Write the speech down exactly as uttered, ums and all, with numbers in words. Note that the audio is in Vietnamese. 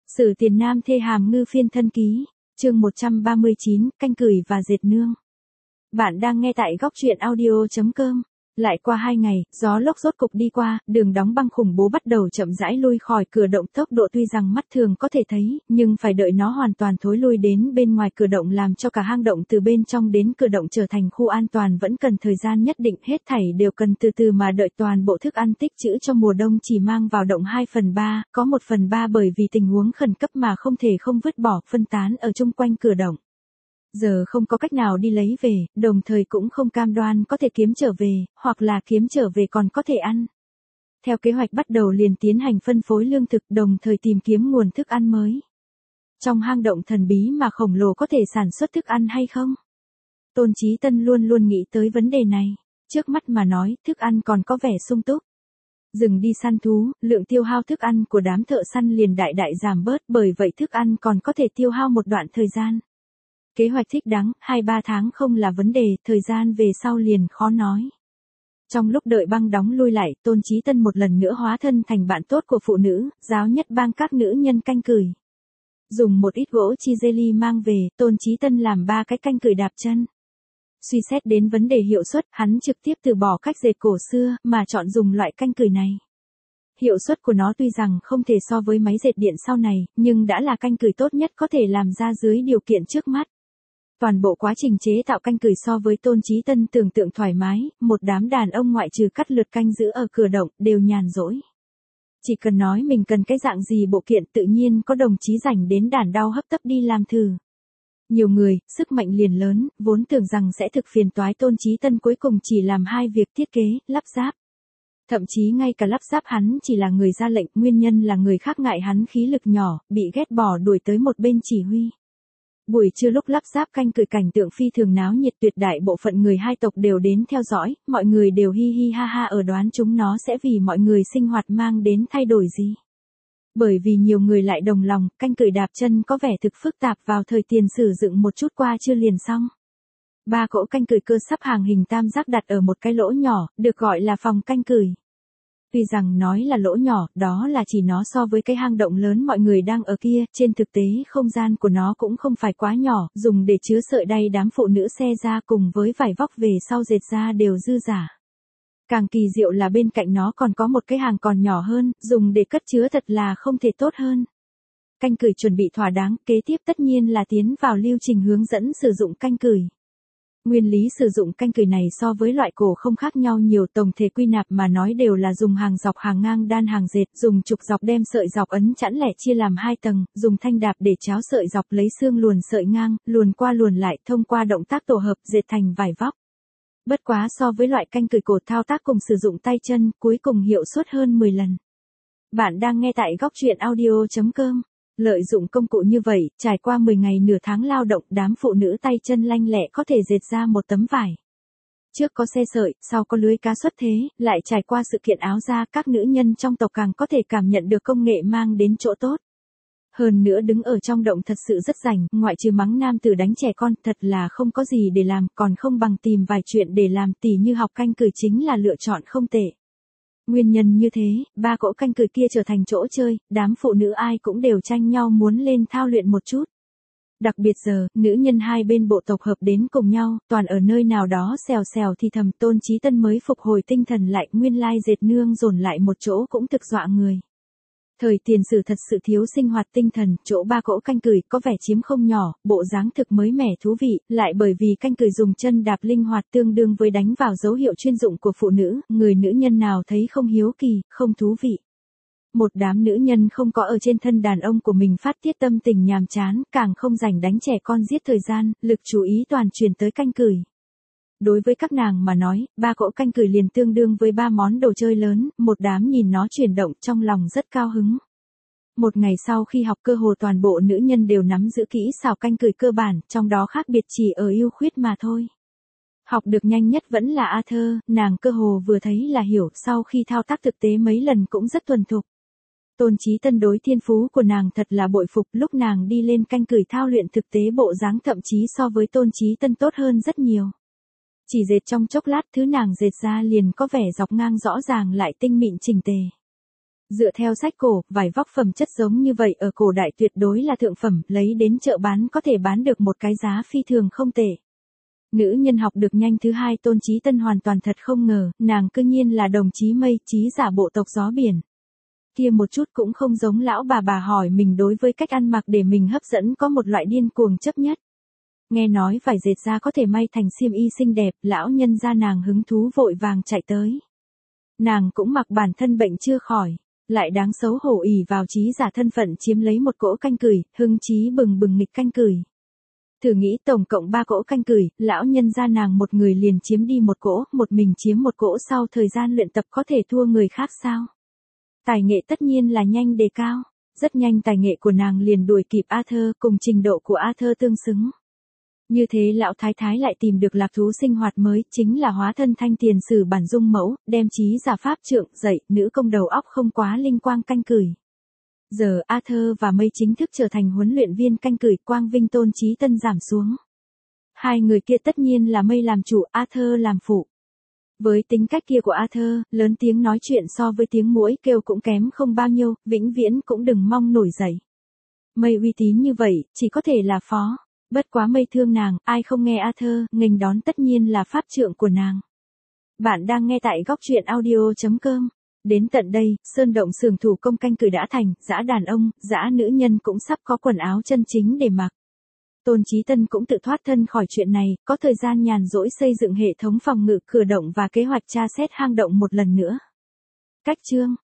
Sử Tiền Nam thê hàm ngư phiên thân ký, chương một trăm ba mươi chín, canh cửi và dệt nương. Bạn đang nghe tại góc truyện audio chấm com. Lại qua hai ngày, gió lốc rốt cục đi qua, đường đóng băng khủng bố bắt đầu chậm rãi lui khỏi cửa động. Tốc độ tuy rằng mắt thường có thể thấy, nhưng phải đợi nó hoàn toàn thối lui đến bên ngoài cửa động làm cho cả hang động từ bên trong đến cửa động trở thành khu an toàn vẫn cần thời gian nhất định. Hết thảy đều cần từ từ mà đợi. Toàn bộ thức ăn tích trữ cho mùa đông chỉ mang vào động hai phần ba, có một phần ba bởi vì tình huống khẩn cấp mà không thể không vứt bỏ, phân tán ở chung quanh cửa động. Giờ không có cách nào đi lấy về, đồng thời cũng không cam đoan có thể kiếm trở về, hoặc là kiếm trở về còn có thể ăn. Theo kế hoạch bắt đầu liền tiến hành phân phối lương thực, đồng thời tìm kiếm nguồn thức ăn mới. Trong hang động thần bí mà khổng lồ có thể sản xuất thức ăn hay không? Tôn Chí Tân luôn luôn nghĩ tới vấn đề này. Trước mắt mà nói, thức ăn còn có vẻ sung túc. Dừng đi săn thú, lượng tiêu hao thức ăn của đám thợ săn liền đại đại giảm bớt, bởi vậy thức ăn còn có thể tiêu hao một đoạn thời gian. Kế hoạch thích đáng, hai ba tháng không là vấn đề, thời gian về sau liền khó nói. Trong lúc đợi băng đóng lui lại, Tôn Chí Tân một lần nữa hóa thân thành bạn tốt của phụ nữ, giáo nhất bang các nữ nhân canh cửi. Dùng một ít gỗ chi jelly mang về, Tôn Chí Tân làm ba cái canh cửi đạp chân. Suy xét đến vấn đề hiệu suất, hắn trực tiếp từ bỏ cách dệt cổ xưa, mà chọn dùng loại canh cửi này. Hiệu suất của nó tuy rằng không thể so với máy dệt điện sau này, nhưng đã là canh cửi tốt nhất có thể làm ra dưới điều kiện trước mắt. Toàn bộ quá trình chế tạo canh cửi so với Tôn Chí Tân tưởng tượng thoải mái, một đám đàn ông ngoại trừ cắt lượt canh giữ ở cửa động, đều nhàn rỗi. Chỉ cần nói mình cần cái dạng gì bộ kiện, tự nhiên có đồng chí rảnh đến đàn đau hấp tấp đi làm thử. Nhiều người, sức mạnh liền lớn, vốn tưởng rằng sẽ thực phiền toái, Tôn Chí Tân cuối cùng chỉ làm hai việc thiết kế, lắp ráp. Thậm chí ngay cả lắp ráp hắn chỉ là người ra lệnh, nguyên nhân là người khác ngại hắn khí lực nhỏ, bị ghét bỏ đuổi tới một bên chỉ huy. Buổi trưa lúc lắp ráp canh cửi, cảnh tượng phi thường náo nhiệt, tuyệt đại bộ phận người hai tộc đều đến theo dõi, mọi người đều hi hi ha ha ở đoán chúng nó sẽ vì mọi người sinh hoạt mang đến thay đổi gì. Bởi vì nhiều người lại đồng lòng, canh cửi đạp chân có vẻ thực phức tạp, vào thời tiền sử dựng một chút qua chưa liền xong. Ba cỗ canh cửi cơ sắp hàng hình tam giác đặt ở một cái lỗ nhỏ, được gọi là phòng canh cửi. Tuy rằng nói là lỗ nhỏ, đó là chỉ nó so với cái hang động lớn mọi người đang ở kia, trên thực tế không gian của nó cũng không phải quá nhỏ, dùng để chứa sợi đay đám phụ nữ xe ra cùng với vải vóc về sau dệt ra đều dư giả. Càng kỳ diệu là bên cạnh nó còn có một cái hàng còn nhỏ hơn, dùng để cất chứa thật là không thể tốt hơn. Canh cửi chuẩn bị thỏa đáng, kế tiếp tất nhiên là tiến vào lưu trình hướng dẫn sử dụng canh cửi. Nguyên lý sử dụng canh cửi này so với loại cổ không khác nhau nhiều, tổng thể quy nạp mà nói đều là dùng hàng dọc hàng ngang đan hàng dệt, dùng trục dọc đem sợi dọc ấn chẵn lẻ chia làm hai tầng, dùng thanh đạp để cháo sợi dọc, lấy xương luồn sợi ngang, luồn qua luồn lại, thông qua động tác tổ hợp dệt thành vải vóc. Bất quá so với loại canh cửi cổ thao tác cùng sử dụng tay chân, cuối cùng hiệu suất hơn mười lần. Bạn đang nghe tại góc truyện audio chấm com. Lợi dụng công cụ như vậy, trải qua mười ngày nửa tháng lao động, đám phụ nữ tay chân lanh lẹ có thể dệt ra một tấm vải. Trước có xe sợi, sau có lưới cá xuất thế, lại trải qua sự kiện áo da, các nữ nhân trong tộc càng có thể cảm nhận được công nghệ mang đến chỗ tốt. Hơn nữa đứng ở trong động thật sự rất rảnh, ngoại trừ mắng nam tử đánh trẻ con, thật là không có gì để làm, còn không bằng tìm vài chuyện để làm, tỉ như học canh cửi chính là lựa chọn không tệ. Nguyên nhân như thế, ba cỗ canh cửi kia trở thành chỗ chơi, đám phụ nữ ai cũng đều tranh nhau muốn lên thao luyện một chút. Đặc biệt giờ, nữ nhân hai bên bộ tộc hợp đến cùng nhau, toàn ở nơi nào đó xèo xèo thì thầm, Tôn Chí Tân mới phục hồi tinh thần lại, nguyên lai dệt nương dồn lại một chỗ cũng thực dọa người. Thời tiền sử thật sự thiếu sinh hoạt tinh thần, chỗ ba cỗ canh cửi có vẻ chiếm không nhỏ, bộ dáng thực mới mẻ thú vị, lại bởi vì canh cửi dùng chân đạp linh hoạt tương đương với đánh vào dấu hiệu chuyên dụng của phụ nữ, người nữ nhân nào thấy không hiếu kỳ, không thú vị. Một đám nữ nhân không có ở trên thân đàn ông của mình phát tiết tâm tình nhàm chán, càng không rảnh đánh trẻ con giết thời gian, lực chú ý toàn truyền tới canh cửi. Đối với các nàng mà nói, ba cỗ canh cửi liền tương đương với ba món đồ chơi lớn, một đám nhìn nó chuyển động trong lòng rất cao hứng. Một ngày sau khi học, cơ hồ toàn bộ nữ nhân đều nắm giữ kỹ xảo canh cửi cơ bản, trong đó khác biệt chỉ ở ưu khuyết mà thôi. Học được nhanh nhất vẫn là Arthur, nàng cơ hồ vừa thấy là hiểu, sau khi thao tác thực tế mấy lần cũng rất thuần thục. Tôn Chí Tân đối thiên phú của nàng thật là bội phục, lúc nàng đi lên canh cửi thao luyện thực tế bộ dáng thậm chí so với Tôn Chí Tân tốt hơn rất nhiều. Chỉ dệt trong chốc lát, thứ nàng dệt ra liền có vẻ dọc ngang rõ ràng lại tinh mịn chỉnh tề. Dựa theo sách cổ, vải vóc phẩm chất giống như vậy ở cổ đại tuyệt đối là thượng phẩm, lấy đến chợ bán có thể bán được một cái giá phi thường không tệ. Nữ nhân học được nhanh thứ hai Tôn Chí Tân hoàn toàn thật không ngờ, nàng cư nhiên là đồng chí Mây, chí giả bộ tộc gió biển. Kia một chút cũng không giống lão bà bà hỏi mình đối với cách ăn mặc để mình hấp dẫn có một loại điên cuồng chấp nhất. Nghe nói vải dệt ra có thể may thành xiêm y xinh đẹp, lão nhân ra nàng hứng thú vội vàng chạy tới. Nàng cũng mặc bản thân bệnh chưa khỏi, lại đáng xấu hổ ỉ vào chí giả thân phận chiếm lấy một cỗ canh cửi, hưng chí bừng bừng nghịch canh cửi. Thử nghĩ tổng cộng ba cỗ canh cửi, lão nhân ra nàng một người liền chiếm đi một cỗ, một mình chiếm một cỗ sau thời gian luyện tập có thể thua người khác sao? Tài nghệ tất nhiên là nhanh đề cao, rất nhanh tài nghệ của nàng liền đuổi kịp Arthur, cùng trình độ của Arthur tương xứng. Như thế lão thái thái lại tìm được lạc thú sinh hoạt mới, chính là hóa thân thanh tiền sử bản dung mẫu, đem chí giả pháp trượng dạy, nữ công đầu óc không quá linh quang canh cửi. Giờ Arthur và Mây chính thức trở thành huấn luyện viên canh cửi, quang vinh Tôn Chí Tân giảm xuống. Hai người kia tất nhiên là Mây làm chủ, Arthur làm phụ. Với tính cách kia của Arthur, lớn tiếng nói chuyện so với tiếng muỗi kêu cũng kém không bao nhiêu, vĩnh viễn cũng đừng mong nổi dậy. Mây uy tín như vậy, chỉ có thể là phó. Bất quá Mây thương nàng, ai không nghe Arthur, nghênh đón tất nhiên là pháp trượng của nàng. Bạn đang nghe tại góc truyện audio chấm com. Đến tận đây, sơn động xưởng thủ công canh cửi đã thành, dã đàn ông, dã nữ nhân cũng sắp có quần áo chân chính để mặc. Tôn Chí Tân cũng tự thoát thân khỏi chuyện này, có thời gian nhàn rỗi xây dựng hệ thống phòng ngự cửa động và kế hoạch tra xét hang động một lần nữa. Cách chương